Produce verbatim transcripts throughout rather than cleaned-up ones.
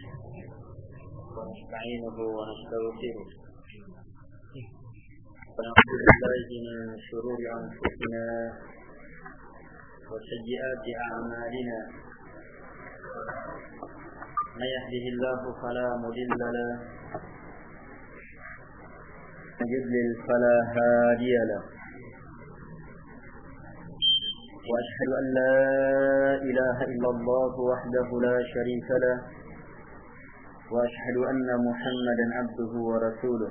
ونستعينه ونستغفره ونعوذ بالله من شرور أنفسنا وسيئات أعمالنا من يهده الله فلا مضل له ومن يضلل فلا هادي له وأشهد أن لا إله إلا الله وحده لا شريك له وأشهد أن محمدا عبده ورسوله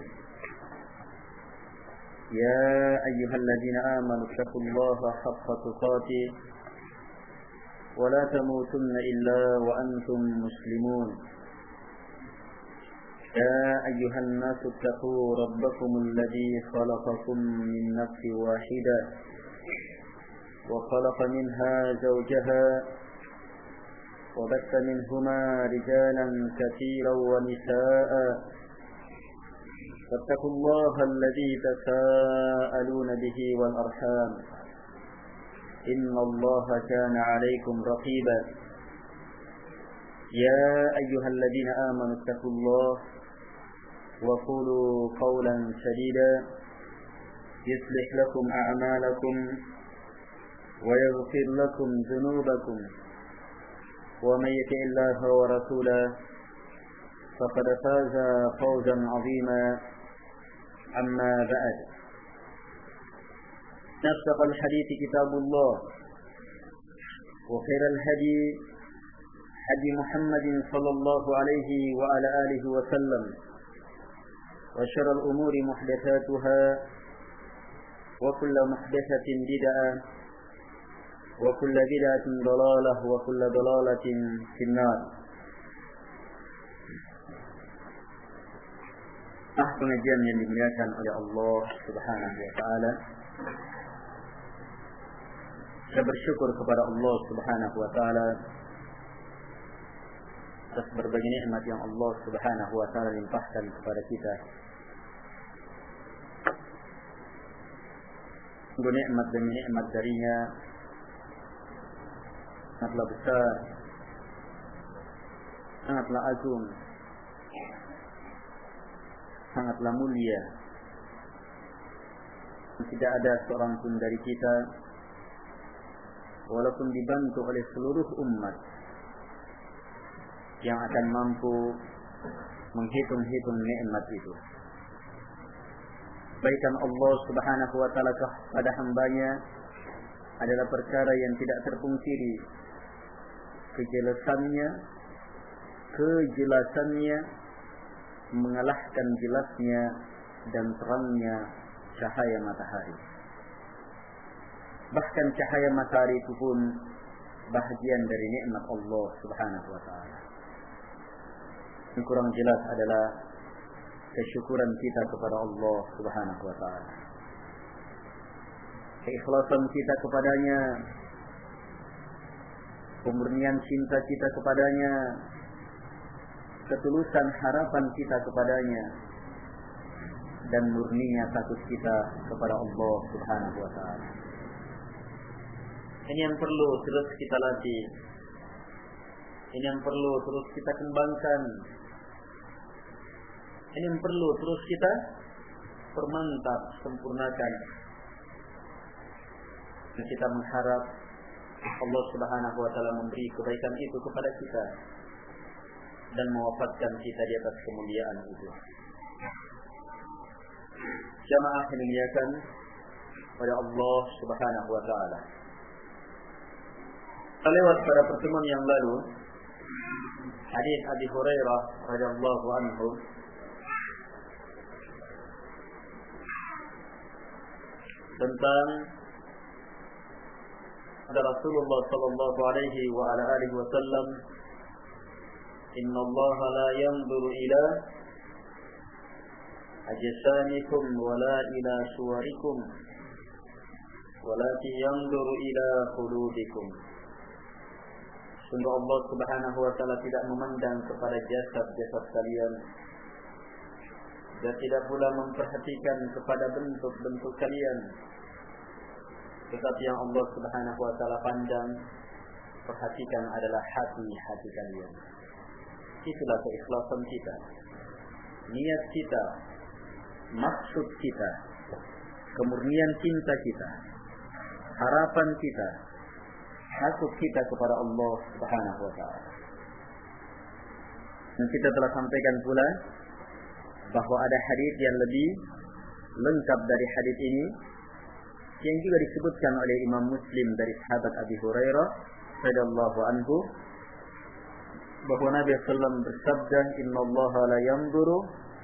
يا أيها الذين آمنوا اتقوا الله حق تقاته ولا تموتن إلا وأنتم مسلمون يا أيها الناس اتقوا ربكم الذي خلقكم من نفس واحدة وخلق منها زوجها وبث منهما رجالا كثيرا ونساء فاتقوا الله الذي تساءلون به والأرحام إن الله كان عليكم رقيبا يا أيها الذين آمنوا اتقوا الله وقولوا قولا سديدا يصلح لكم أعمالكم ويغفر لكم ذنوبكم ومن يطع الله ورسوله فقد فاز فوزا عظيما أما بعد أصدق الحديث كتاب الله وخير الهدي هدي محمد صلى الله عليه وعلى آله وسلم وشر الأمور محدثاتها وكل محدثة بدعة وكل بدعة ضلالة وكل ضلالة في النار. Ah, pengajian yang dimuliakan oleh Allah Subhanahu wa taala. Saya bersyukur kepada Allah Subhanahu wa taala atas berbagai nikmat yang Allah Subhanahu wa taala limpahkan kepada kita. Sungguh nikmat demi nikmat darinya sangatlah besar, sangatlah agung, sangatlah mulia. Tidak ada seorang pun dari kita, walaupun dibantu oleh seluruh umat, yang akan mampu menghitung-hitung nikmat itu. Kebaikan Allah Subhanahu wa taala kepada hambanya adalah perkara yang tidak terpungkiri. Kejelasannya, kejelasannya mengalahkan jelasnya dan terangnya cahaya matahari. Bahkan cahaya matahari itu pun bahagian dari nikmat Allah Subhanahu wa taala. Yang kurang jelas adalah kesyukuran kita kepada Allah Subhanahu wa taala. Keikhlasan kita kepadanya, pemurnian cinta kita kepadanya, ketulusan harapan kita kepadanya, dan murninya takut kita kepada Allah Subhanahu wa taala. Ini yang perlu terus kita latih. Ini yang perlu terus kita kembangkan. Ini yang perlu terus kita permantap, sempurnakan. Dan kita mengharap Allah Subhanahu wa taala memberi kebaikan itu kepada kita dan mewafatkan kita di atas kemuliaan itu. Jamaah yang dimuliakan oleh Allah Subhanahu wa taala. Lewat pada pertemuan yang lalu hadis Abi Hurairah radhiyallahu anhu tentang ada Rasulullah sallallahu alaihi wa ala alihi wasallam, inna Allah la yanzuru ila ajsamikum wa la ila suwarikum walakin yanzuru ila qulubikum. Sungguh Allah Subhanahu wa taala tidak memandang kepada jasad-jasad kalian dan tidak pula memperhatikan kepada bentuk-bentuk kalian, tetapi yang Allah Subhanahu wa taala pandang, perhatikan adalah hati-hati kalian. itulah keikhlasan kita, niat kita, maksud kita, kemurnian cinta kita, harapan kita, takut kita kepada Allah Subhanahu wa taala. Dan kita telah sampaikan pula bahwa ada hadis yang lebih lengkap dari hadis ini yang juga disebutkan oleh Imam Muslim dari sahabat Abi Hurairah radhiyallahu anhu, bahwa Nabi sallallahu alaihi wasallam bersabda, "Innallaha la yanzuru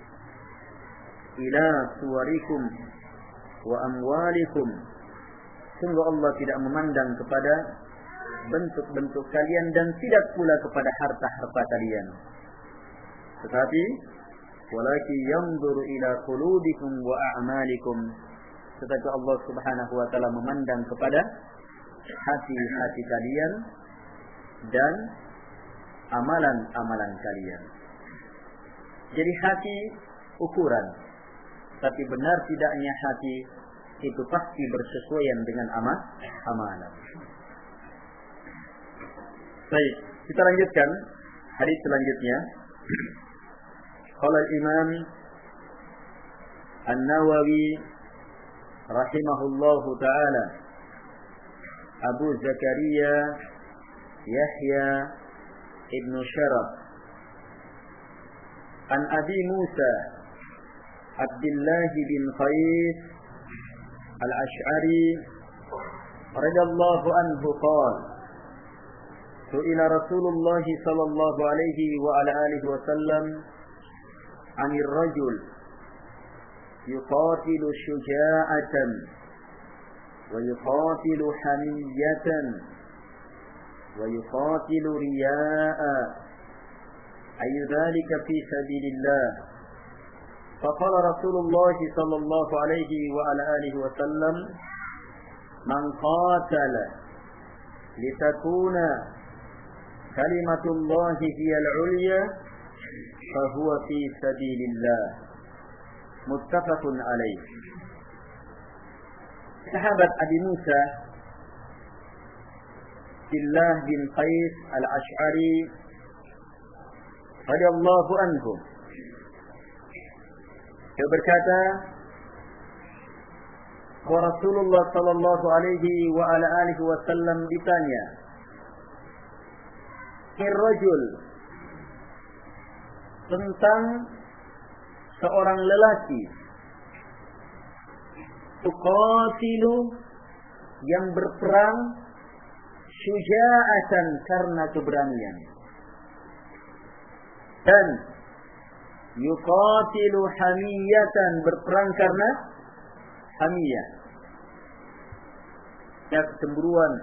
ila suwarikum wa amwalikum." Sungguh Allah tidak memandang kepada bentuk-bentuk kalian dan tidak pula kepada harta-harta kalian, tetapi walakin yanzuru ila qulubikum wa a'malikum, tetapi Allah Subhanahu wa taala memandang kepada hati-hati kalian dan amalan-amalan kalian. Jadi hati ukuran, tapi benar tidaknya hati itu pasti bersesuaian dengan amal amalan. Baik, kita lanjutkan hadis selanjutnya. Qala al-Imam An-Nawawi rahimahullahu taala, Abu Zakaria Yahya ibn Sharaf an Abi Musa Abdullah bin Qais al-Ash'ari radhiyallahu anhu qala, su'ila Rasulullah sallallahu alaihi wa ala alihi wa sallam 'anil rajul yuqatilu syuja'atan wa yuqatilu hamiyatan wa yuqatilu riya'a ayu dhalika fi sabilillah. Faqala Rasulullah sallallahu alaihi wa ala alihi wa sallam, man qatala litakuna kalimatullahi hiyal ulya fahuwa fi sabilillah. Muttafaqun alaih. Sahabat Abi Musa Abdullah bin Qais al-Ash'ari radhiyallahu anhu, dia berkata bahwa Rasulullah sallallahu alaihi wa ala alihi wasallam ditanya, "Ir-rajul," tentang seorang lelaki, tuqatilu, yang berperang, syuja'atan, karena keberanian, dan yuqatilu hamiyatan, berperang karena hamiyah, ya, kecemburuan.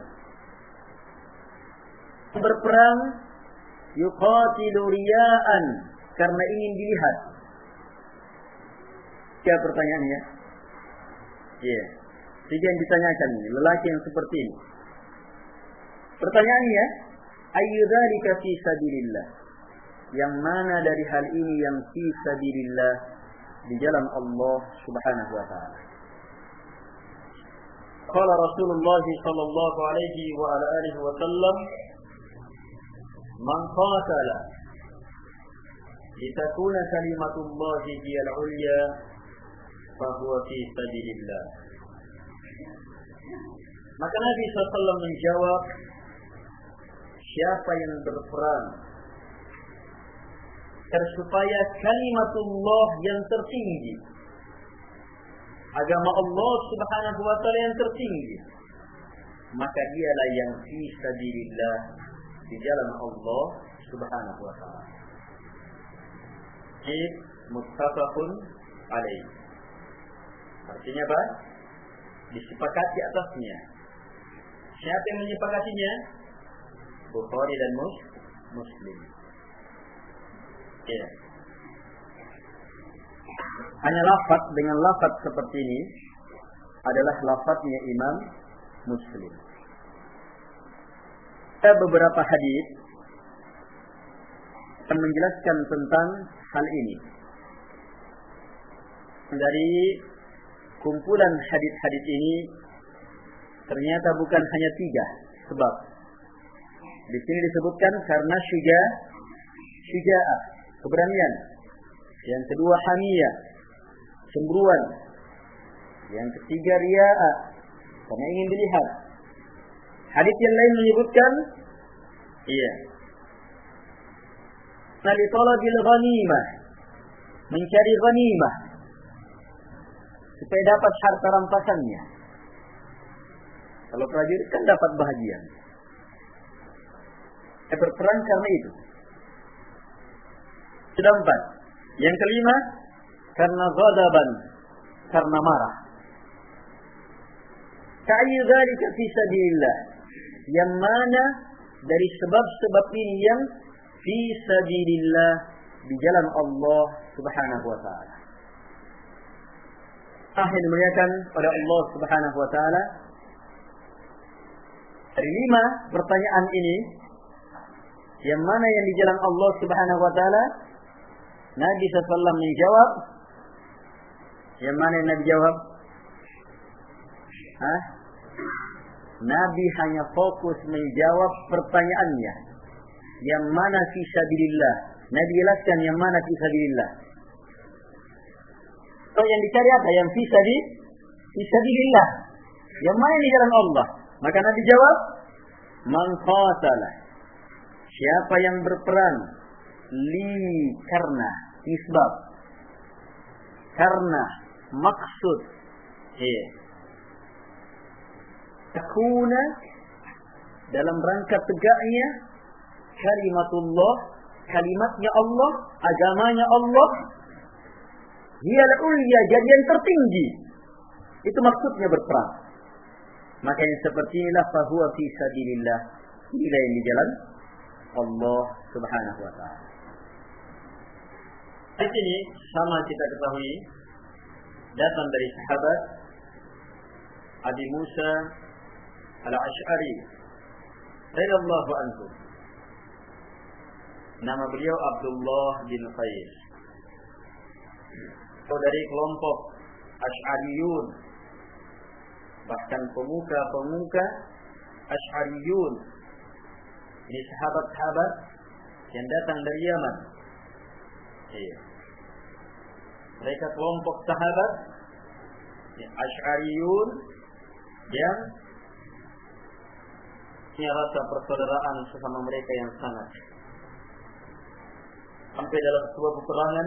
Berperang yuqatilu riya'an, karena ingin dilihat. Ya, pertanyaannya. Ya, yeah. Jadi yang ditanyakan ini, lelaki yang seperti ini. Pertanyaannya, ayyu dzalika fi sabilillah? Yang mana dari hal ini yang fi sabilillah, di jalan Allah Subhanahu wa taala? Qala Rasulullah sallallahu alaihi wa ala alihi wa sallam, man qatala litakuna kalimatullahi hiyal ulya fahuwa fi sabilillah. Maka Nabi sallallahu alaihi wasallam menjawab, siapa yang berperang supaya kalimatullah yang tertinggi, agama Allah Subhanahu wa taala yang tertinggi, maka dialah yang fi sabilillah, di jalan Allah Subhanahu wa taala. Jadi muttafaqun alaih. Artinya apa? Disepakati atasnya. Siapa yang menyepakatinya? Bukhari dan Muslim. Ya. Hanya lafaz dengan lafaz seperti ini adalah lafaznya Imam Muslim. Ada beberapa hadis yang menjelaskan tentang hal ini. Dari kumpulan hadis-hadis ini ternyata bukan hanya tiga sebab. Di sini disebutkan karena syuja, syuja'ah, keberanian. Yang kedua hamiyah, cemburuan. Yang ketiga ria'ah, karena ingin dilihat. Hadis yang lain menyebutkan, iya, li talabil ghanimah, mencari ghanimah supaya dapat harta rampasannya. Kalau prajurit kan dapat bahagian. Dia berperang karena itu. Sudah empat. Yang kelima, karena ghadaban, karena marah. Ka'ayyu dzalika fi sabilillah, yang mana dari sebab-sebab ini yang fi sabilillah, di jalan Allah Subhanahu wa taala. Akhir dimuliakan pada Allah Subhanahu wa taala. Dari lima pertanyaan ini, yang mana yang di jalan Allah Subhanahu wa taala, Nabi sallallahu alaihi wasallam menjawab. Yang mana yang Nabi jawab? Hah? Nabi hanya fokus menjawab pertanyaannya. Yang mana fi sabilillah? Nabi jelaskan yang mana fi sabilillah. So yang dicari apa? Yang fi sabil, fi sabilillah. Yang mana di jalan Allah? Maka Nabi jawab, man qatala, siapa yang berperang, li, karena, isbab, karena, maksud, eh, takuna, dalam rangka tegaknya kalimatullah, kalimatnya Allah, agamanya Allah, hiyal ulya, jadi yang tertinggi. Itu maksudnya berperang. Maka yang seperti inilah fahuwa fi sabilillah, inilah yang di jalan Allah Subhanahu wa taala. Di sini sama kita ketahui datang dari sahabat Abi Musa Al-Asy'ari radhiyallahu anhu. Nama beliau Abdullah bin Qais. Dari kelompok Asy'ariyun, bahkan pemuka-pemuka Asy'ariyun. Ini sahabat-sahabat yang datang dari Yaman. Iya. Mereka kelompok sahabat Asy'ariyun yang punya rasa persaudaraan sesama mereka yang sangat. Sampai dalam sebuah peperangan,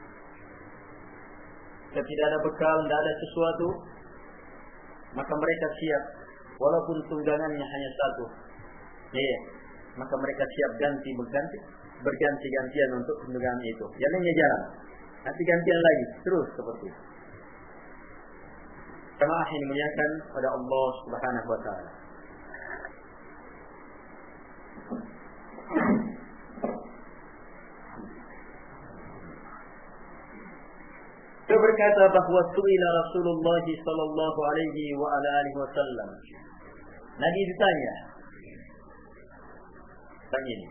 ketika ada bekal, tidak ada sesuatu, maka mereka siap, walaupun tunggangannya hanya satu. Iya. Maka mereka siap ganti berganti, berganti-gantian untuk tunggangan itu. Yang lainnya jalan, nanti gantian lagi, terus seperti itu. Jamaah yang dimuliakan pada Allah Subhanahu wa taala. Dia berkata bahwa su'ila Rasulullah sallallahu alaihi wa ala alihi wasallam. Nabi ditanya. Tanya ini.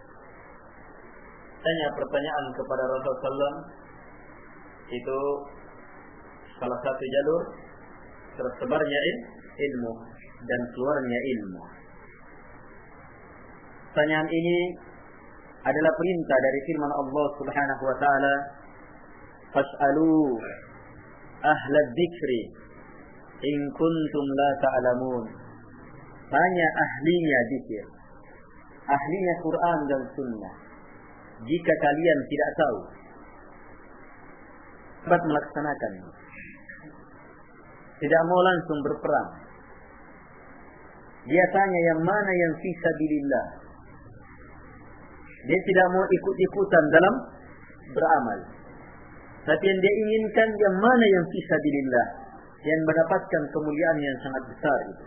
Tanya pertanyaan kepada Rasulullah sallallahu alaihi wasallam. Itu salah satu jalur tersebarnya ilmu dan keluarnya ilmu. Pertanyaan ini adalah perintah dari firman Allah Subhanahu wa taala, fas'alu ahla dzikri in kuntum la ta'lamun. Tanya ahlinya zikir, ahlinya Quran dan Sunnah, jika kalian tidak tahu. Dapat melaksanakan, tidak mau langsung berperang. Dia tanya yang mana yang fi sabilillah. Dia tidak mau ikut-ikutan dalam beramal, tapi yang dia inginkan yang mana yang fi sabilillah, yang mendapatkan kemuliaan yang sangat besar itu.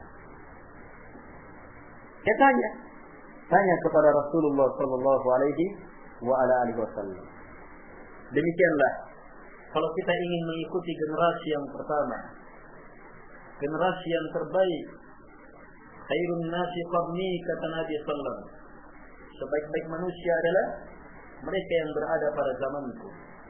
Dia tanya, tanya kepada Rasulullah sallallahu alaihi wa ala alihi wasallam. Demikianlah kalau kita ingin mengikuti generasi yang pertama, generasi yang terbaik, khairun nasi qarni, kata Nabi sallallahu alaihi wasallam, sebaik-baik manusia adalah mereka yang berada pada zamanku.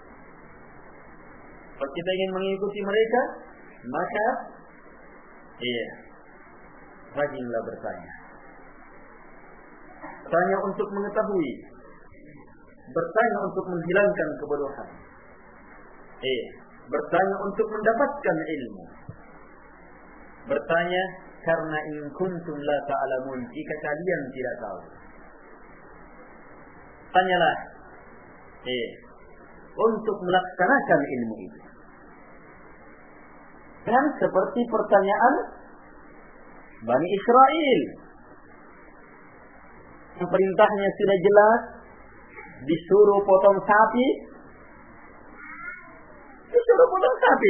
Kalau kita ingin mengikuti mereka, maka iya, rajinlah bertanya. Tanya untuk mengetahui bertanya untuk menghilangkan kebodohan. Eh, bertanya untuk mendapatkan ilmu. Bertanya karena in kuntum la ta'lamun, jika kalian tidak tahu. Tanyalah. Eh, untuk melaksanakan ilmu itu. Dan seperti pertanyaan Bani Israel, perintahnya sudah jelas, disuruh potong sapi, disuruh potong sapi.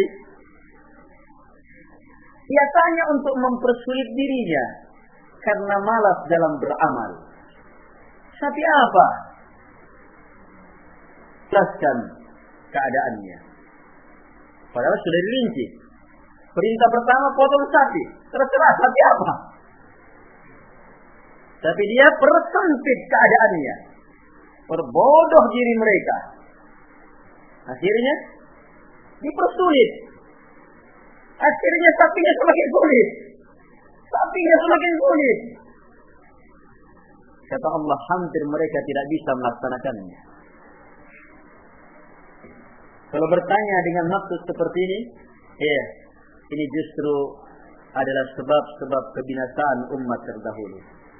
Biasanya untuk mempersulit dirinya karena malas dalam beramal. Sapi apa? Jelaskan keadaannya. Padahal sudah dirinci. Perintah pertama potong sapi. Terserah sapi apa. Tapi dia persempit keadaannya. Perbodoh diri mereka. Akhirnya dipersulit. Akhirnya sapinya semakin sulit. Sapinya semakin sulit. Kata Allah, hampir mereka tidak bisa melaksanakannya. Kalau bertanya dengan maksud seperti ini, ya, ini justru adalah sebab-sebab kebinasaan umat terdahulu.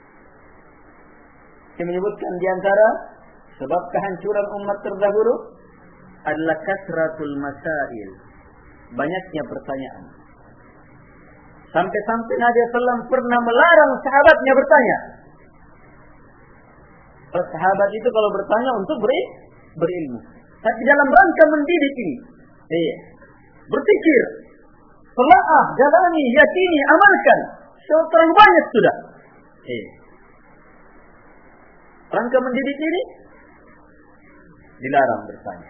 Saya menyebutkan di antara sebab kehancuran umat terdahulu adalah kasratul masail, banyaknya pertanyaan. Sampai-sampai Nabi sallallahu alaihi wasallam pernah melarang sahabatnya bertanya. Sahabat itu kalau bertanya untuk beri, berilmu. Tapi dalam rangka mendidik ini, iya, berpikir, telaah, jalani, yakini, amalkan. Terlalu banyak sudah. Iya. Rangka mendidik ini dilarang bertanya.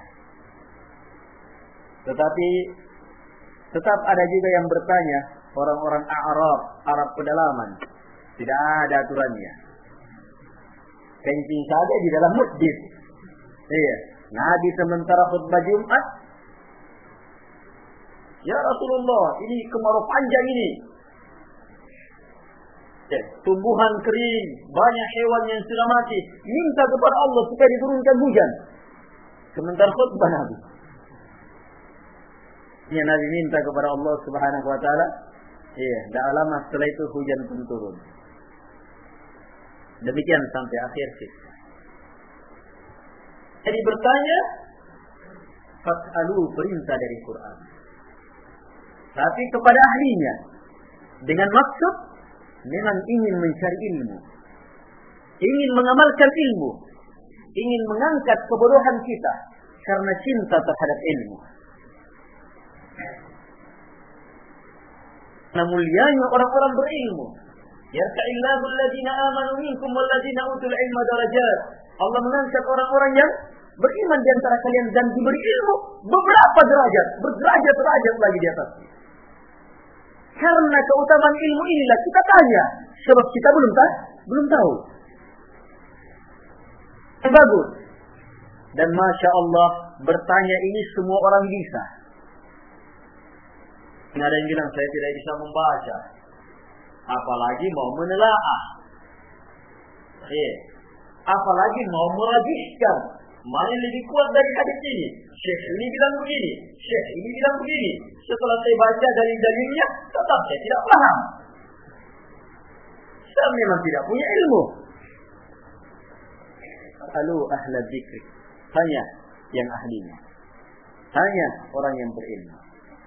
Tetapi tetap ada juga yang bertanya, orang-orang Arab, Arab pedalaman. Tidak ada aturannya. Kencing saja di dalam masjid. Iya. Nabi sementara khutbah Jumat, ya Rasulullah, ini kemarau panjang ini. Ya, tumbuhan kering, banyak hewan yang sudah mati. Minta kepada Allah supaya diturunkan hujan. Sementara khutbah Nabi. Ya, Nabi minta kepada Allah Subhanahu wa taala. Iya, tidak lama setelah itu hujan pun turun. Demikian sampai akhir kisah. Jadi bertanya, fas'alu, perintah dari Quran. Tapi kepada ahlinya, dengan maksud memang ingin mencari ilmu, ingin mengamalkan ilmu, ingin mengangkat kebodohan kita karena cinta terhadap ilmu. Nah, mulianya orang-orang berilmu. Yarfa'illahu alladhina amanu minkum walladhina utul ilma darajat. Allah mengangkat orang-orang yang beriman di antara kalian dan diberi ilmu beberapa derajat, berderajat-derajat lagi di atas. Karena keutamaan ilmu inilah kita tanya, sebab kita belum tahu, belum tahu. Bagus. Dan Masya Allah, bertanya ini semua orang bisa. Tidak ada yang bilang saya tidak bisa membaca, apalagi mau menelaah. Eh, apalagi mau merajihkan. Mana yang lebih kuat dari hadis ini? Syekh ini bilang begini, Syekh ini bilang begini. Setelah saya baca dalil-dalilnya, tetap saya tidak paham. Saya memang tidak punya ilmu. Alu ahla dzikri. Tanya yang ahlinya. Tanya orang yang berilmu.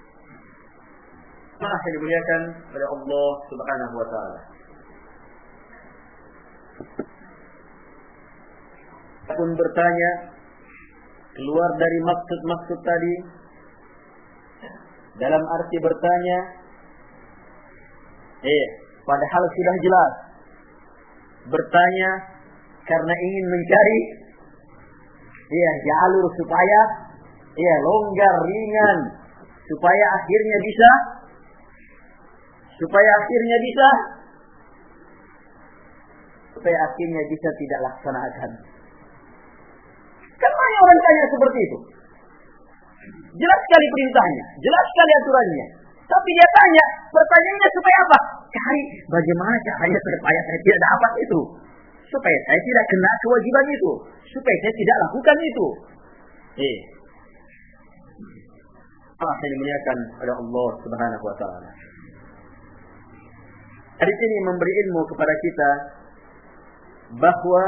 Maka yang dimuliakan oleh Allah Subhanahu wa taala. Pun bertanya keluar dari maksud-maksud tadi, dalam arti bertanya, eh, padahal sudah jelas bertanya karena ingin mencari, ya, jalur supaya, ya, longgar, ringan, supaya akhirnya bisa, supaya akhirnya bisa, supaya akhirnya bisa tidak laksanakan. Kan banyak orang tanya seperti itu. Jelas sekali perintahnya, jelas sekali aturannya. Tapi dia tanya, pertanyaannya supaya apa? Cari bagaimana caranya supaya saya tidak dapat itu. supaya saya tidak kena kewajiban itu, supaya saya tidak lakukan itu. Eh, apa yang dimuliakan oleh Allah Subhanahu wa taala. Hadis ini memberi ilmu kepada kita bahwa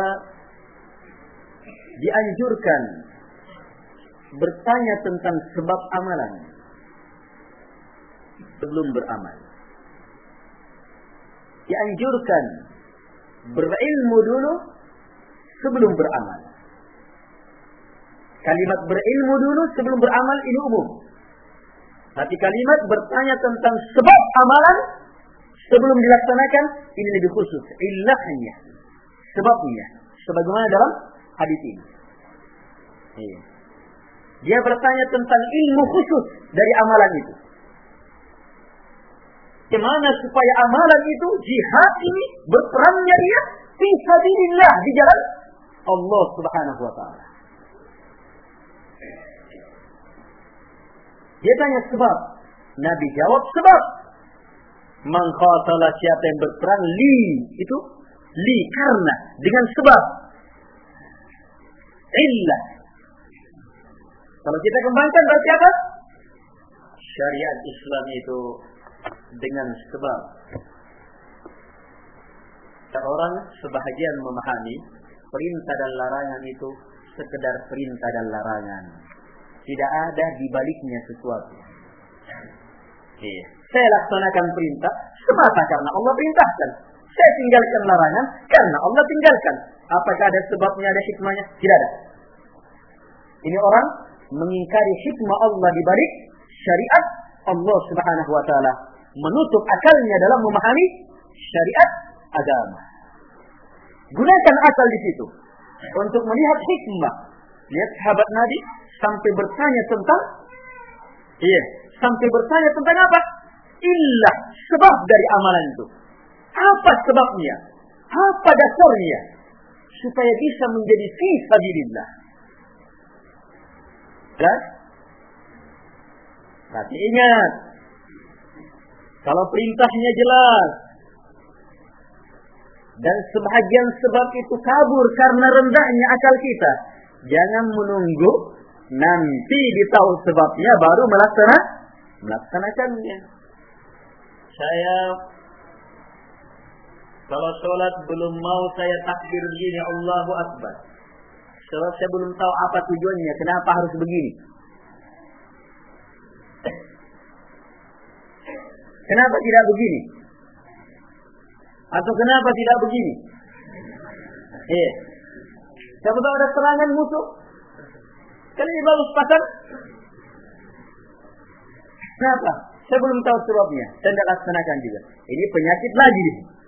dianjurkan bertanya tentang sebab amalan sebelum beramal. Dianjurkan berilmu dulu sebelum beramal. Kalimat berilmu dulu sebelum beramal ini umum. Tapi kalimat bertanya tentang sebab amalan sebelum dilaksanakan ini lebih khusus. Illahnya, sebabnya, sebagaimana dalam hadis ini. Iya. Dia bertanya tentang ilmu khusus dari amalan itu. Bagaimana supaya amalan itu, jihad ini, berperannya dia fi sabilillah, di jalan Allah Subhanahu wa taala. Dia tanya sebab. Nabi jawab sebab. Man qatala, siapa yang berperang, li, itu li, karena, dengan sebab. Illah. Kalau kita kembangkan berarti apa? Syariat Islam itu dengan sebab. Seorang sebahagian memahami perintah dan larangan itu sekedar perintah dan larangan. Tidak ada di baliknya sesuatu. Iya. Saya laksanakan perintah semata karena Allah perintahkan. Saya tinggalkan larangan karena Allah tinggalkan. Apakah ada sebabnya, ada hikmahnya? Tidak ada. Ini orang mengingkari hikmah Allah di balik syariat Allah Subhanahu wa taala, menutup akalnya dalam memahami syariat agama. Gunakan akal di situ untuk melihat hikmah. Lihat sahabat Nabi sampai bertanya tentang iya, sampai bertanya tentang apa? Illah, sebab dari amalan itu. Apa sebabnya? Apa dasarnya? Supaya bisa menjadi fi sabilillah. Jelas? Tapi ingat, kalau perintahnya jelas dan sebahagian sebab itu kabur karena rendahnya akal kita, jangan menunggu nanti ditahu sebabnya baru melaksanakan melaksanakannya. Saya kalau sholat belum mau saya takbir begini, Allahu Akbar. Sebab saya belum tahu apa tujuannya, kenapa harus begini. Kenapa tidak begini? Atau kenapa tidak begini? Eh, siapa tahu ada serangan musuh. Kan ini bagus pasang. Kenapa? Saya belum tahu sebabnya. Saya tidak laksanakan juga. Ini penyakit lagi.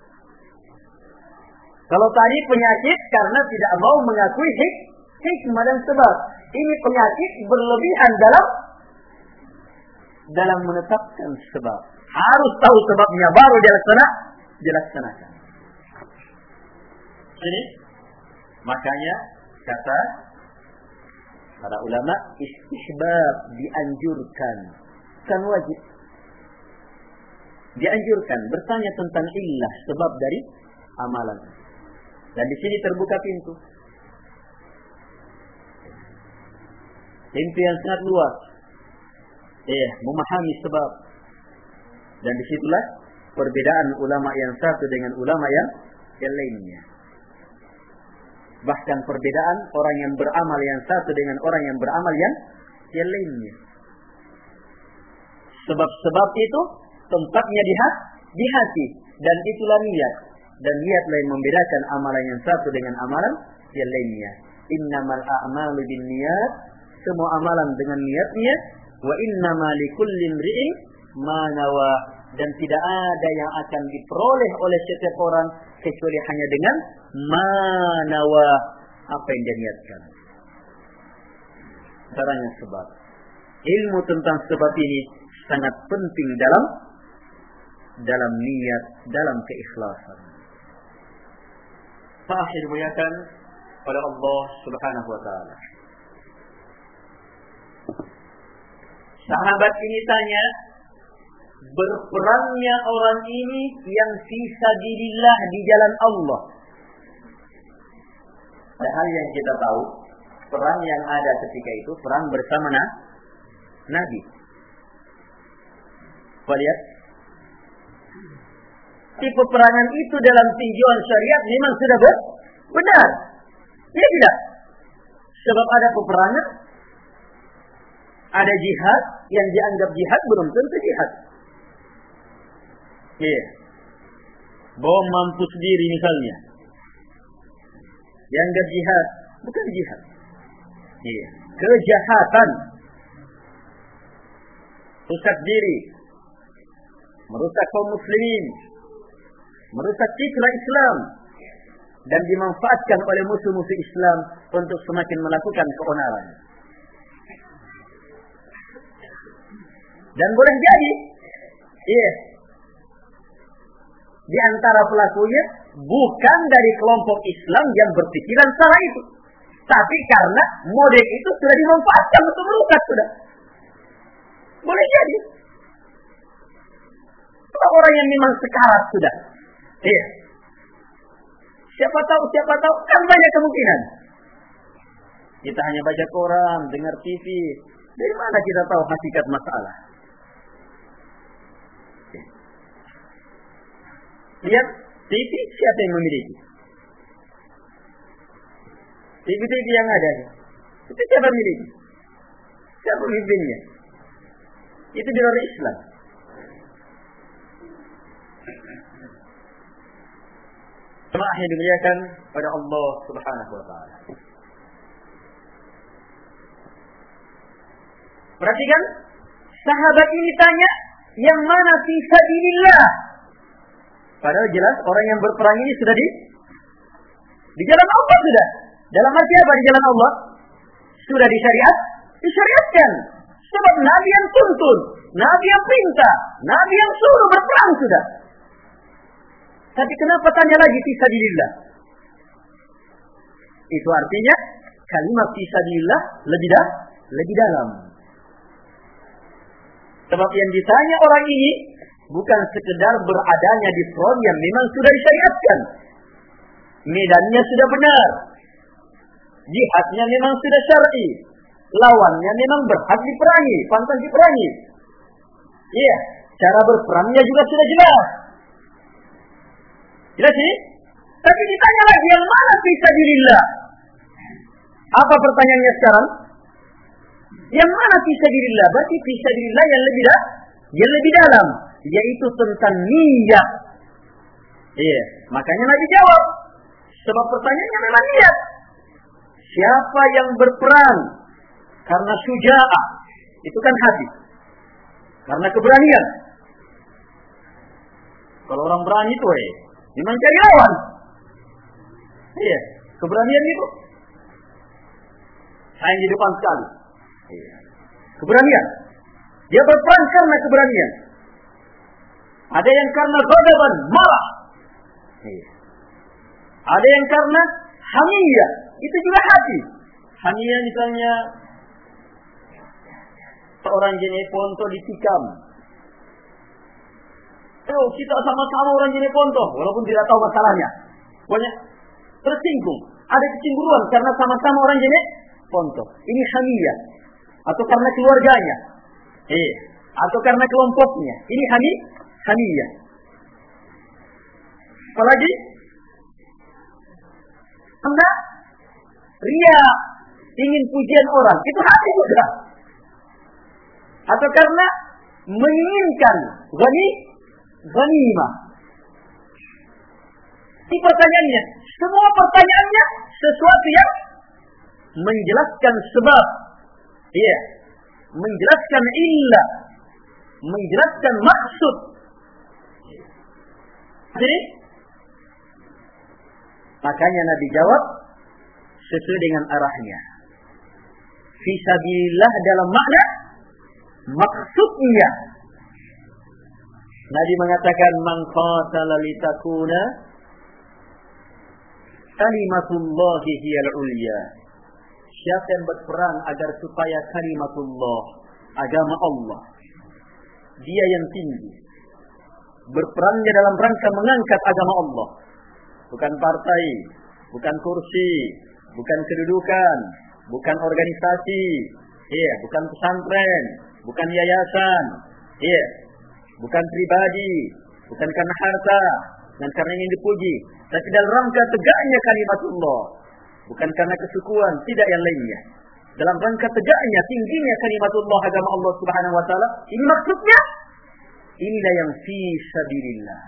Kalau tadi penyakit karena tidak mau mengakui hik, hikmah dan sebab. Ini penyakit berlebihan dalam dalam menetapkan sebab. Harus tahu sebabnya baru dilaksana, dilaksanakan. Ini makanya kata para ulama, istihbab, dianjurkan, bukan wajib. Dianjurkan bertanya tentang illah, sebab dari amalan. Dan di sini terbuka pintu. Pintu yang sangat luas. Eh, memahami sebab. Dan disitulah perbedaan ulama yang satu dengan ulama yang, yang lainnya. Bahkan perbedaan orang yang beramal yang satu dengan orang yang beramal yang, yang lainnya. Sebab-sebab itu tempatnya di hati, di hati. Dan itulah niat. Dan niatlah yang membedakan amalan yang satu dengan amalan yang lainnya. Innamal a'malu binniyat. Semua amalan dengan niatnya. Wa innama likulli imri'in ma nawa. Dan tidak ada yang akan diperoleh oleh setiap orang kecuali hanya dengan ma nawa, apa yang dia niatkan. Caranya sebab. Ilmu tentang sebab ini sangat penting dalam dalam niat, dalam keikhlasan. Terakhir muliakan oleh Allah Subhanahu wa taala. Sahabat ini tanya, berperangnya orang ini yang fi sabilillah, di jalan Allah. Padahal yang kita tahu, perang yang ada ketika itu perang bersama nah, Nabi. Kau lihat, tipe peperangan itu dalam tinjauan syariat memang sudah benar. Ya tidak? Sebab ada peperangan, ada jihad yang dianggap jihad belum tentu jihad. Iya. Bom mampus diri misalnya. Dianggap jihad, bukan jihad. Iya. Kejahatan. Rusak diri. Merusak kaum muslimin. Merusak citra Islam. Dan dimanfaatkan oleh musuh-musuh Islam untuk semakin melakukan keonaran. Dan boleh jadi, iya, di antara pelakunya bukan dari kelompok Islam yang berpikiran salah itu, tapi karena model itu sudah dimanfaatkan untuk merusak sudah. Boleh jadi. Orang yang memang sekarat sudah. Iya. Siapa tahu, siapa tahu, kan banyak kemungkinan. Kita hanya baca koran, dengar T V. Dari mana kita tahu hakikat masalah? Lihat, T V siapa yang memiliki? T V-T V yang ada. Itu siapa memiliki? Siapa pemimpinnya? Itu di luar Islam. Jemaah yang dimuliakan pada Allah Subhanahu wa taala. Perhatikan, sahabat ini tanya, yang mana fi sabilillah? Padahal jelas orang yang berperang ini sudah di di jalan Allah sudah. Dalam arti apa di jalan Allah? Sudah disyariat, disyariatkan. Sebab Nabi yang tuntun, Nabi yang perintah, Nabi yang suruh berperang sudah. Tapi kenapa tanya lagi fi sabilillah? Itu artinya kalimat fi sabilillah lebih dah, lebih dalam. Sebab yang ditanya orang ini bukan sekedar beradanya di front yang memang sudah disyariatkan. Medannya sudah benar. Jihadnya memang sudah syar'i. Lawannya memang berhak diperangi, pantas diperangi. Iya, cara berperangnya juga sudah jelas. Jelas ini? Tapi ditanya lagi yang mana fi sabilillah? Apa pertanyaannya sekarang? Yang mana fi sabilillah? Berarti fi sabilillah yang lebih dah, yang lebih dalam, yaitu tentang niat. Iya, makanya Nabi jawab. Sebab pertanyaannya memang niat. Siapa yang berperang karena syuja'ah? Itu kan hati. Karena keberanian. Kalau orang berani itu, eh, memang cari lawan. Iya, keberanian itu. Saya di depan sekali. Iya. Keberanian. Dia berperang karena keberanian. Ada yang karena ghadaban, marah. Iya. Ada yang karena hamiyah, itu juga hati. Hamiyah misalnya seorang jenis ponto ditikam. Oh, kita sama-sama orang jenis ponto, walaupun tidak tahu masalahnya. Pokoknya tersinggung, ada kecemburuan karena sama-sama orang jenis ponto. Ini hamiyah. Atau karena keluarganya. Eh, atau karena kelompoknya. Ini hami, hamiyah. Apalagi karena ria, ingin pujian orang, itu hati juga. Atau karena menginginkan ghani, ghanimah. Ini pertanyaannya. Semua pertanyaannya sesuatu yang menjelaskan sebab. Iya. Menjelaskan illah. Menjelaskan maksud. Jadi, makanya Nabi jawab sesuai dengan arahnya. Fisabilillah dalam makna maksudnya. Nabi mengatakan man qatala litakuna kalimatullahi hiyal ulya. Siapa yang berperang agar supaya kalimatullah, agama Allah, dia yang tinggi. Berperangnya dalam rangka mengangkat agama Allah. Bukan partai, bukan kursi, bukan kedudukan, bukan organisasi, iya, bukan pesantren, bukan yayasan, iya, bukan pribadi, bukan karena harta, dan karena ingin dipuji, tapi dalam rangka tegaknya kalimatullah, bukan karena kesukuan, tidak yang lainnya. Dalam rangka tegaknya, tingginya kalimatullah, agama Allah Subhanahu wa taala. Ini maksudnya, inilah yang fi sabilillah.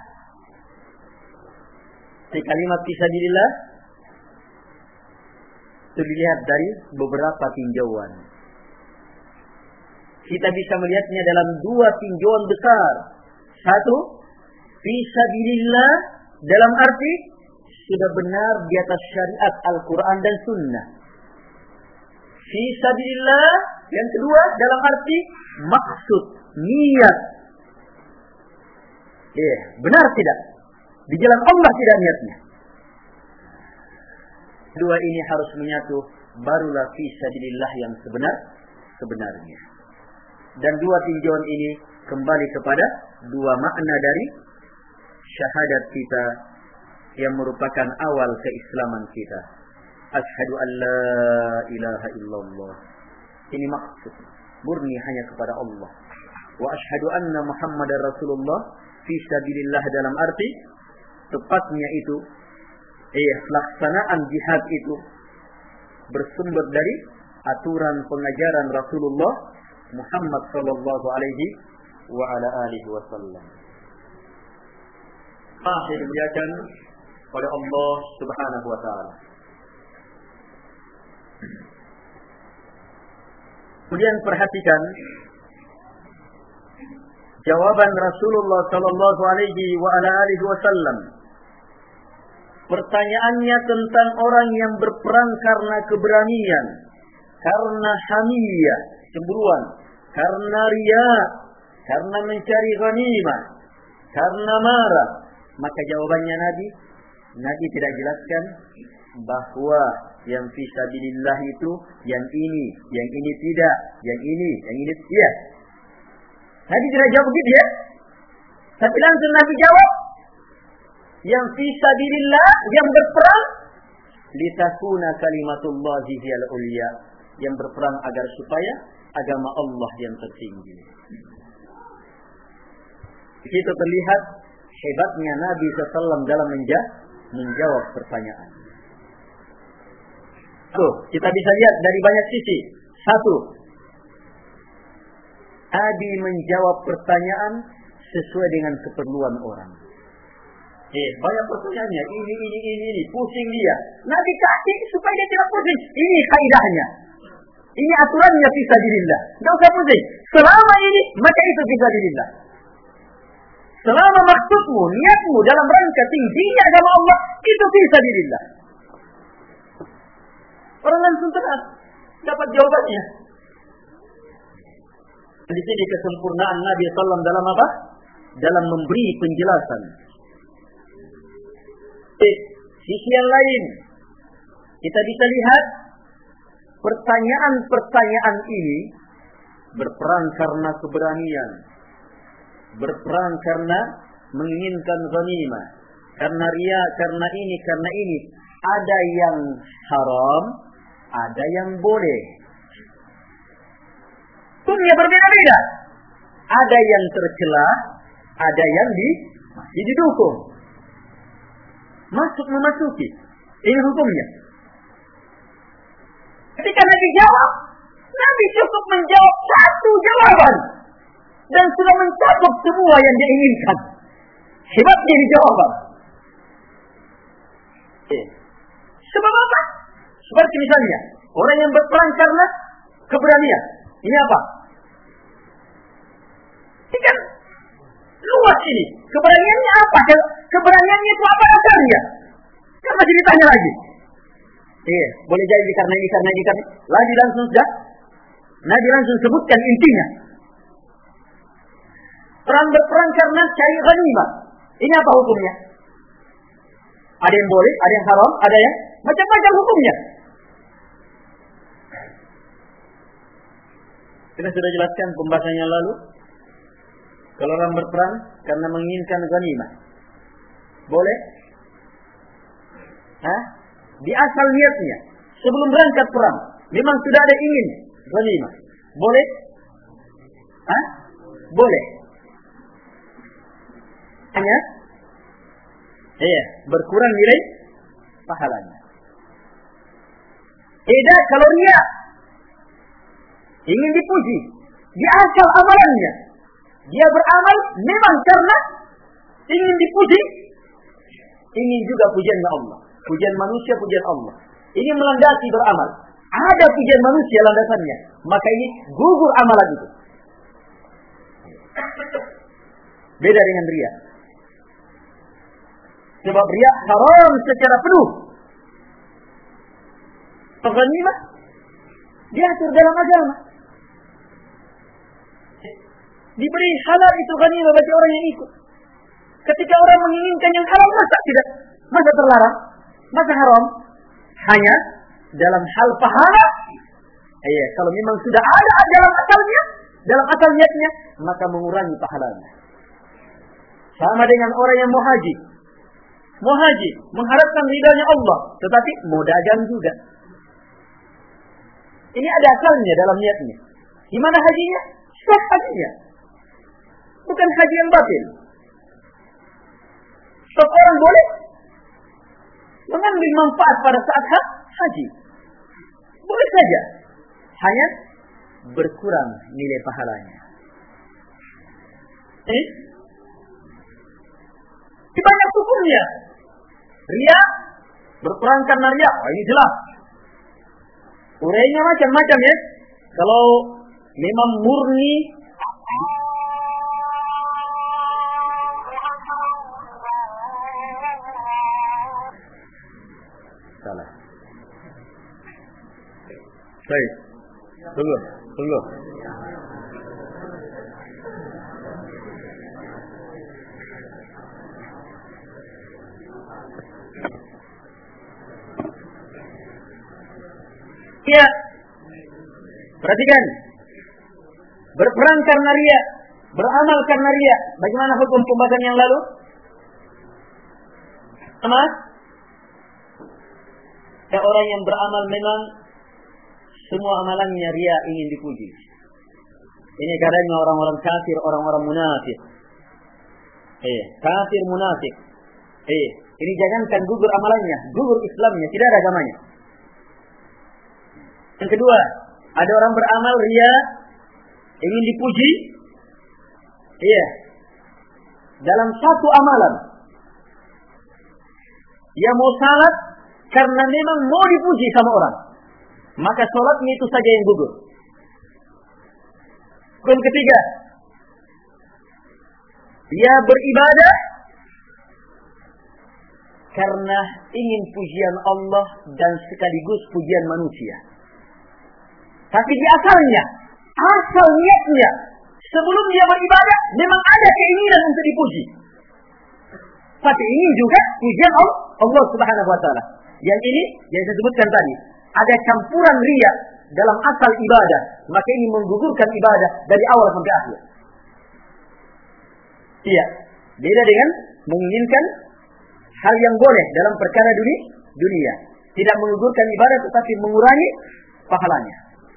Di kalimat fi sabilillah terlihat dari beberapa tinjauan. Kita bisa melihatnya dalam dua tinjauan besar. Satu, fi sabilillah dalam arti sudah benar di atas syariat Al-Quran dan Sunnah. Fi sabilillah yang kedua dalam arti maksud, niat. Eh, benar tidak? Di jalan Allah tidak niatnya. Dua ini harus menyatu, barulah fi sabilillah yang sebenar sebenarnya. Dan dua tinjauan ini kembali kepada dua makna dari syahadat kita yang merupakan awal keislaman kita. Asyhadu an la ilaha illallah. Ini maksud murni hanya kepada Allah. Wa asyhadu anna Muhammadar Rasulullah fi sabilillah dalam arti tepatnya itu eh pelaksanaan jihad itu bersumber dari aturan pengajaran Rasulullah Muhammad sallallahu alaihi wa ala alihi wasallam. Akhir dimuliakan oleh Allah Subhanahu wa taala. Kemudian perhatikan jawaban Rasulullah sallallahu alaihi wa ala alihi wasallam. Pertanyaannya tentang orang yang berperang karena keberanian, karena hamiyah, cemburuan, karena riya, karena mencari ghanimah, karena marah. Maka jawabannya Nabi, Nabi tidak jelaskan bahwa yang fisabilillah itu yang ini, yang ini tidak, yang ini, yang ini tidak. Nabi tidak jawab begitu ya. Tapi langsung Nabi jawab, yang fisabilillah, yang berperang litakuna kalimatullahi hiyal ulya, yang berperang agar supaya agama Allah yang tertinggi. Itu terlihat hebatnya Nabi shallallahu alaihi wasallam dalam menja- menjawab pertanyaan. Tuh, kita bisa lihat dari banyak sisi. Satu, Nabi menjawab pertanyaan sesuai dengan keperluan orang. Eh, banyak pertanyaannya, ini, ini, ini, ini, pusing dia. Nabi kasih supaya dia tidak pusing. Ini kaidahnya. Ini aturannya fisabilillah. Tidak usah pusing. Selama ini, maka itu fisabilillah. Selama maksudmu, niatmu dalam rangka tingginya agama Allah, itu fisabilillah. Orang langsung tenang, dapat jawabannya. Di sini kesempurnaan Nabi sallallahu alaihi wasallam dalam apa? Dalam memberi penjelasan. Eh, sisi yang lain, kita bisa lihat pertanyaan-pertanyaan ini berperang karena keberanian, berperang karena menginginkan ghanimah, karena riya, karena ini, karena ini. Ada yang haram, ada yang boleh. Hukumnya berbeda-beda. Ada yang tercela, ada yang di, masih didukung. Masuk memasuki. Ini hukumnya. Ketika Nabi jawab, Nabi cukup menjawab satu jawaban. Dan sudah mencakup semua yang dia inginkan. Hebatnya di jawaban. Eh. Sebab apa? Seperti misalnya, orang yang berperang karena keberanian. Ini apa? Ini kan luas ini. Keberaniannya apa? Keberaniannya itu apa dasarnya? Kan masih ditanya lagi. Iya, boleh jadi karena ini, karena ini, karena lagi langsung sudah. Nabi langsung sebutkan intinya. Perang berperang karena cari ghanimah. Ini apa hukumnya? Ada yang boleh, ada yang haram, ada yang macam-macam hukumnya. Kita sudah jelaskan pembahasan yang lalu. Kalau orang berperang karena menginginkan ghanimah, boleh? Hah? Di asal niatnya sebelum berangkat perang, memang sudah ada ingin ghanimah. Boleh? Hah? Boleh. Hanya iya, berkurang nilai pahalanya. Beda kalau dia ingin dipuji, dia asal amalannya. Dia beramal memang karena ingin dipuji, ingin juga pujian Allah, pujian manusia, pujian Allah. Ini melandasi beramal. Ada pujian manusia landasannya, maka ini gugur amalan itu. Beda dengan riya. Sebab riya haram secara penuh. Ghanimah diatur dalam agama. Diberi halal itu ghanimah bagi orang yang ikut. Ketika orang menginginkan yang halal, masa tidak? Masa terlarang? Masa haram? Hanya dalam hal pahala. Iya, kalau memang sudah ada dalam asalnya, dalam asal niatnya, maka mengurangi pahalanya. Sama dengan orang yang mau haji. Mau haji, mengharapkan ridhanya Allah, tetapi mau dagang juga. Ini ada asalnya dalam niatnya. Gimana hajinya? Sah hajinya. Bukan haji yang batil. Setiap orang boleh mengambil manfaat pada saat haji. Boleh saja. Hanya berkurang nilai pahalanya. Eh? Di banyak hukumnya. Riya berperang karena riya. Oh, ini jelas. Urainya macam-macam ya. Kalau memang murni salah. Baik. Tunggu, tunggu. Ya, perhatikan. Berperang karena riya, beramal karena riya. Bagaimana hukum pembahasan yang lalu? Sama? Ada orang yang beramal memang semua amalannya riya, ingin dipuji. Ini kadangnya orang-orang kafir, orang-orang munafik. Eh, kafir munafik. Eh, ini jangankan gugur amalannya, gugur Islamnya, tidak ada agamanya. Yang kedua, ada orang beramal riya, ingin dipuji. Iya. Dalam satu amalan. Dia mau salat karena memang mau dipuji sama orang. Maka salatnya itu saja yang gugur. Hukum ketiga, dia beribadah karena ingin pujian Allah dan sekaligus pujian manusia. Tapi di asalnya, asal niatnya, sebelum dia beribadah, memang ada keinginan untuk dipuji. Tapi ingin juga pujian Allah Subhanahu Wa Taala. Yang ini, yang saya sebutkan tadi, ada campuran riya dalam asal ibadah, maka ini menggugurkan ibadah dari awal sampai akhir. Iya, beda dengan menginginkan hal yang boleh dalam perkara dunia, dunia. Tidak menggugurkan ibadah, tetapi mengurangi pahalanya.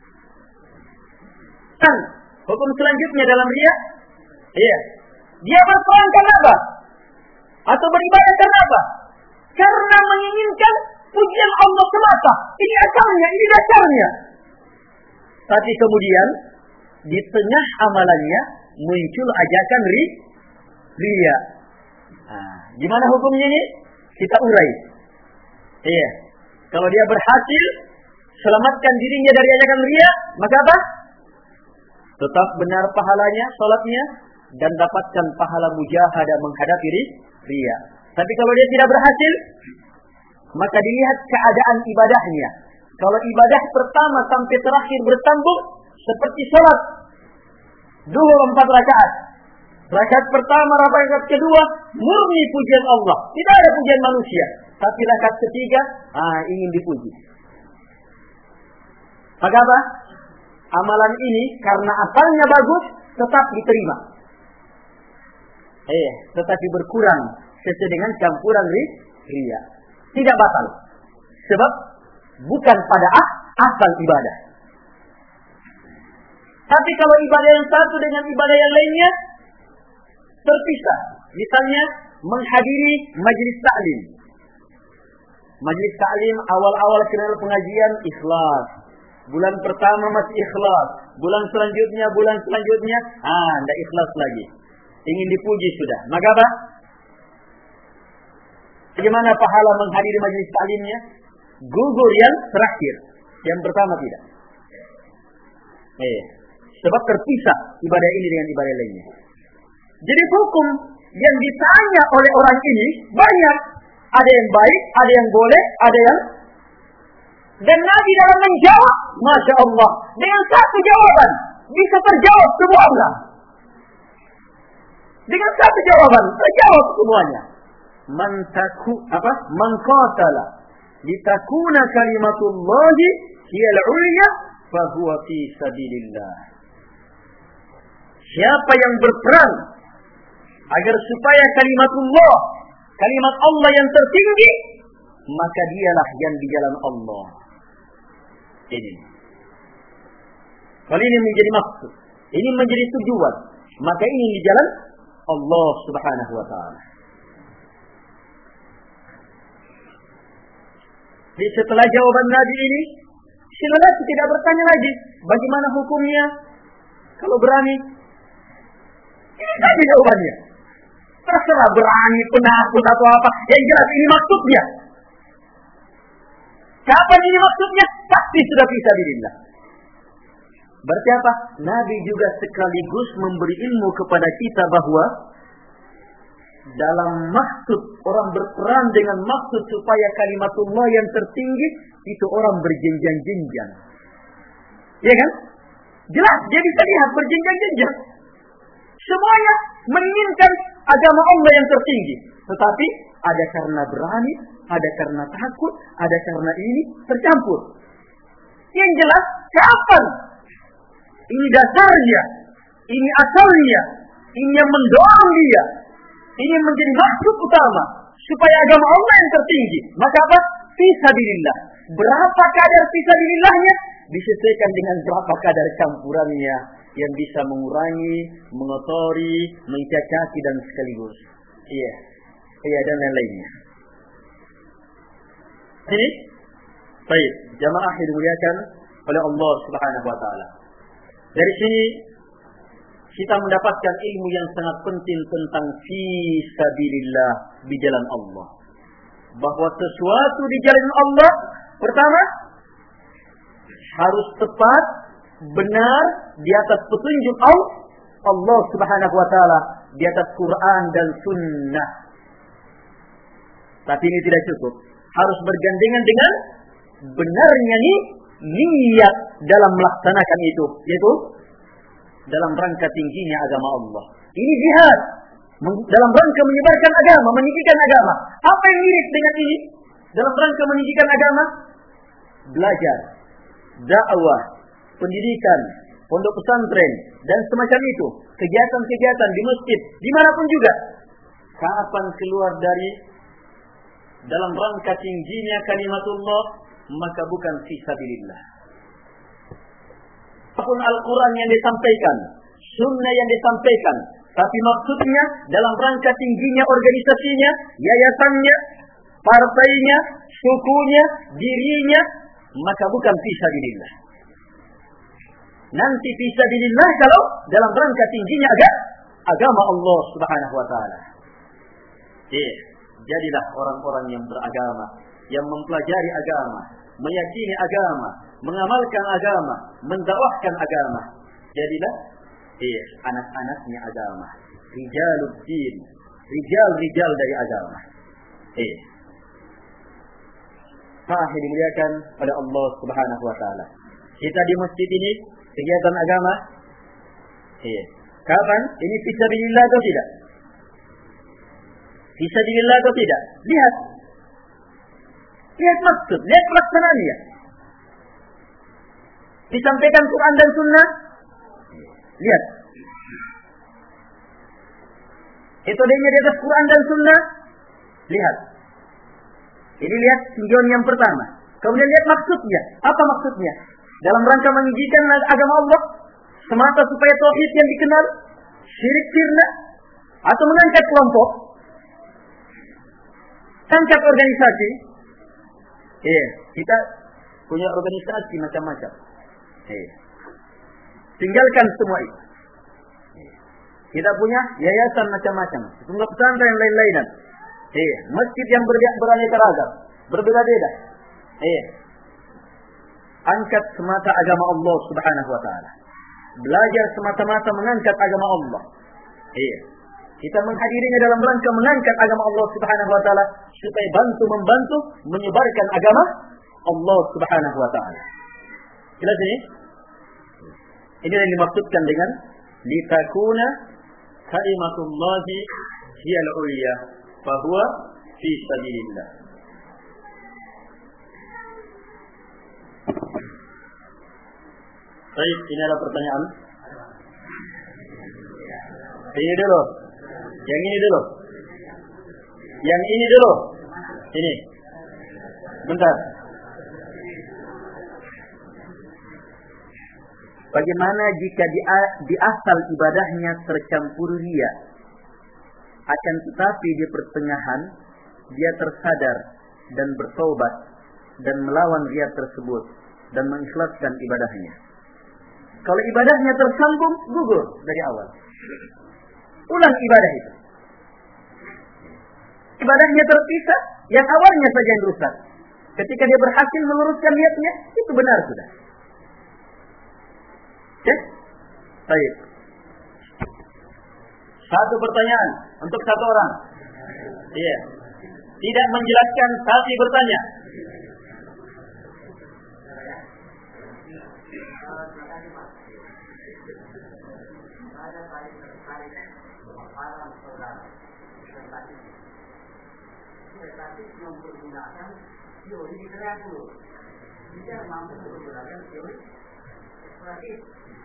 Dan hukum selanjutnya dalam riya, iya, dia berperang karena apa? Atau beribadah karena apa? Karena menginginkan pujian Allah semata. Ini asalnya, ini dasarnya. Tapi kemudian di tengah amalannya muncul ajakan ri, riya. Nah, gimana hukumnya ini? Kita urai. Iya. Kalau dia berhasil selamatkan dirinya dari ajakan riya, maka apa? Tetap benar pahalanya, salatnya, dan dapatkan pahala mujahadah menghadapi riya. Tapi kalau dia tidak berhasil, maka dilihat keadaan ibadahnya. Kalau ibadah pertama sampai terakhir bertambung seperti salat duhur empat rakaat. Rakaat pertama, rakaat kedua murni pujian Allah, tidak ada pujian manusia. Tapi rakaat ketiga, ah, ingin dipuji. Maka apa? Amalan ini karena asalnya bagus tetap diterima. Eh, tetapi berkurang sesuai dengan campuran riya. Tidak batal. Sebab bukan pada asal ibadah. Tapi kalau ibadah yang satu dengan ibadah yang lainnya terpisah. Misalnya menghadiri majelis taklim. Majelis taklim awal-awal kenal pengajian ikhlas. Bulan pertama masih ikhlas. Bulan selanjutnya, bulan selanjutnya, ah, tidak ikhlas lagi. Ingin dipuji sudah. Maka apa? Bagaimana pahala menghadiri majelis taklimnya? Gugur yang terakhir. Yang pertama tidak. Eh, sebab terpisah ibadah ini dengan ibadah lainnya. Jadi hukum yang ditanya oleh orang ini banyak. Ada yang baik, ada yang boleh, ada yang... Dan Nabi dalam menjawab, Masya Allah, dengan satu jawaban bisa terjawab semuanya. Dengan satu jawaban terjawab semuanya. Man taku apa? Man qatala litakuna kalimatullahi hiyal 'ulya fa huwa fi sabilillah. Siapa yang berperang agar supaya kalimatullah, kalimat Allah yang tertinggi, maka dialah yang di jalan Allah. Ini. Kalau ini menjadi maksud, ini menjadi tujuan, maka ini di jalan Allah Subhanahu wa taala. Jadi setelah jawaban Nabi ini, si lelaki tidak bertanya lagi, bagaimana hukumnya? Kalau berani, ini saja jawabannya. Terserah berani, penakut atau apa, yang jelas ini maksudnya. Kapan ini maksudnya? Pasti sudah bisa bilillah. Berarti apa? Nabi juga sekaligus memberi ilmu kepada kita bahwa dalam maksud orang berperan dengan maksud supaya kalimatullah yang tertinggi, itu orang berjenjang-jenjang. Ya kan? Jelas, dia bisa lihat berjenjang-jenjang. Semuanya menginginkan agama Allah yang tertinggi. Tetapi ada karena berani, ada karena takut, ada karena ini tercampur. Yang jelas, kapan? Ini dasarnya, ini asalnya, ini yang mendorong dia. Ini menjadi maksud utama supaya agama Allah yang tertinggi. Maka apa? Fisabilillah. Berapa kadar fisabilillahnya disesuaikan dengan berapa kadar campurannya yang bisa mengurangi, mengotori, mencacati dan sekaligus. Iya, iya dan lain-lainnya. Jadi, baik, jamaah yang dimuliakan oleh Allah Subhanahu wa taala. Dari sini kita mendapatkan ilmu yang sangat penting tentang fisabilillah di jalan Allah. Bahwa sesuatu di jalan Allah, pertama harus tepat, benar di atas petunjuk Allah Subhanahu wa taala, di atas Quran dan Sunnah. Tapi ini tidak cukup. Harus bergandengan dengan benarnya nih niat dalam melaksanakan itu, yaitu dalam rangka tingginya agama Allah. Ini jihad dalam rangka menyebarkan agama, meninggikan agama. Apa yang mirip dengan ini dalam rangka meninggikan agama? Belajar, dakwah, pendidikan, pondok pesantren dan semacam itu, kegiatan-kegiatan di masjid, dimanapun juga. Kapan keluar dari dalam rangka tingginya kalimatullah, maka bukan fisabilillah. Apapun Al-Quran yang disampaikan, sunnah yang disampaikan, tapi maksudnya dalam rangka tingginya organisasinya, yayasannya, partainya, sukunya, dirinya, maka bukan fisabilillah. Nanti fisabilillah kalau dalam rangka tingginya agama, agama Allah Subhanahu wa taala. Eh, jadilah orang-orang yang beragama, yang mempelajari agama, meyakini agama, mengamalkan agama, mendakwahkan agama. Jadilah eh, anak-anaknya agama, rijaluddin, rijal-rijal dari agama. Eh, Akhir dimuliakan oleh Allah Subhanahu wa taala. Kita di masjid ini kegiatan agama. Eh, kapan? Ini fisabilillah atau tidak? Fisabilillah atau tidak? Lihat. Lihat maksud, lihat pelaksanaannya. Disampaikan Quran dan Sunnah. Lihat. Metodenya di atas Quran dan Sunnah. Lihat. Ini lihat tinjauan yang pertama. Kemudian lihat maksudnya. Apa maksudnya? Dalam rangka meninggikan agama Allah semata supaya tauhid yang dikenal, syirik sirna, atau mengangkat kelompok, angkat organisasi. Iya, kita punya organisasi macam-macam. Iya. Tinggalkan semua itu. Kita punya yayasan macam-macam, pondok pesantren yang lain-lainan. Iya, masjid yang beraneka ragam, berbeda-beda. Iya. Angkat semata agama Allah Subhanahu wa taala. Belajar semata-mata mengangkat agama Allah. Iya. Kita menghadirinya dalam rangka mengangkat agama Allah Subhanahu wa taala supaya bantu membantu menyebarkan agama Allah Subhanahu wa taala. Jelas ini? Ini yang dimaksudkan dengan litakuna kalimatullahi hiyal ulya fa huwa fi sabilillah. Baik, ini adalah pertanyaan. Ini dulu. Yang ini dulu. Yang ini dulu. Ini. Bentar. Bagaimana jika di, di asal ibadahnya tercampur riya, akan tetapi di pertengahan dia tersadar dan bertobat dan melawan riya tersebut dan mengikhlaskan ibadahnya. Kalau ibadahnya tersambung, gugur dari awal. Ulang ibadah itu. Ibadahnya terpisah, yang awalnya saja yang rusak. Ketika dia berhasil meluruskan niatnya, itu benar sudah. Oke? Baik. Satu pertanyaan untuk satu orang. Iya. Tidak menjelaskan tapi bertanya. Menggunakan teori literasi, tidak mampu menggunakan teori eksploratif.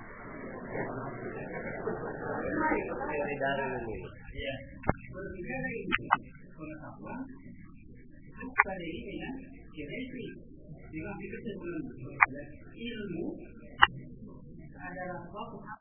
Teori dari ini. Ya. Berbeda dari pengetahuan, tadi dengan teori. Dengan kesimpulan ilmu adalah suatu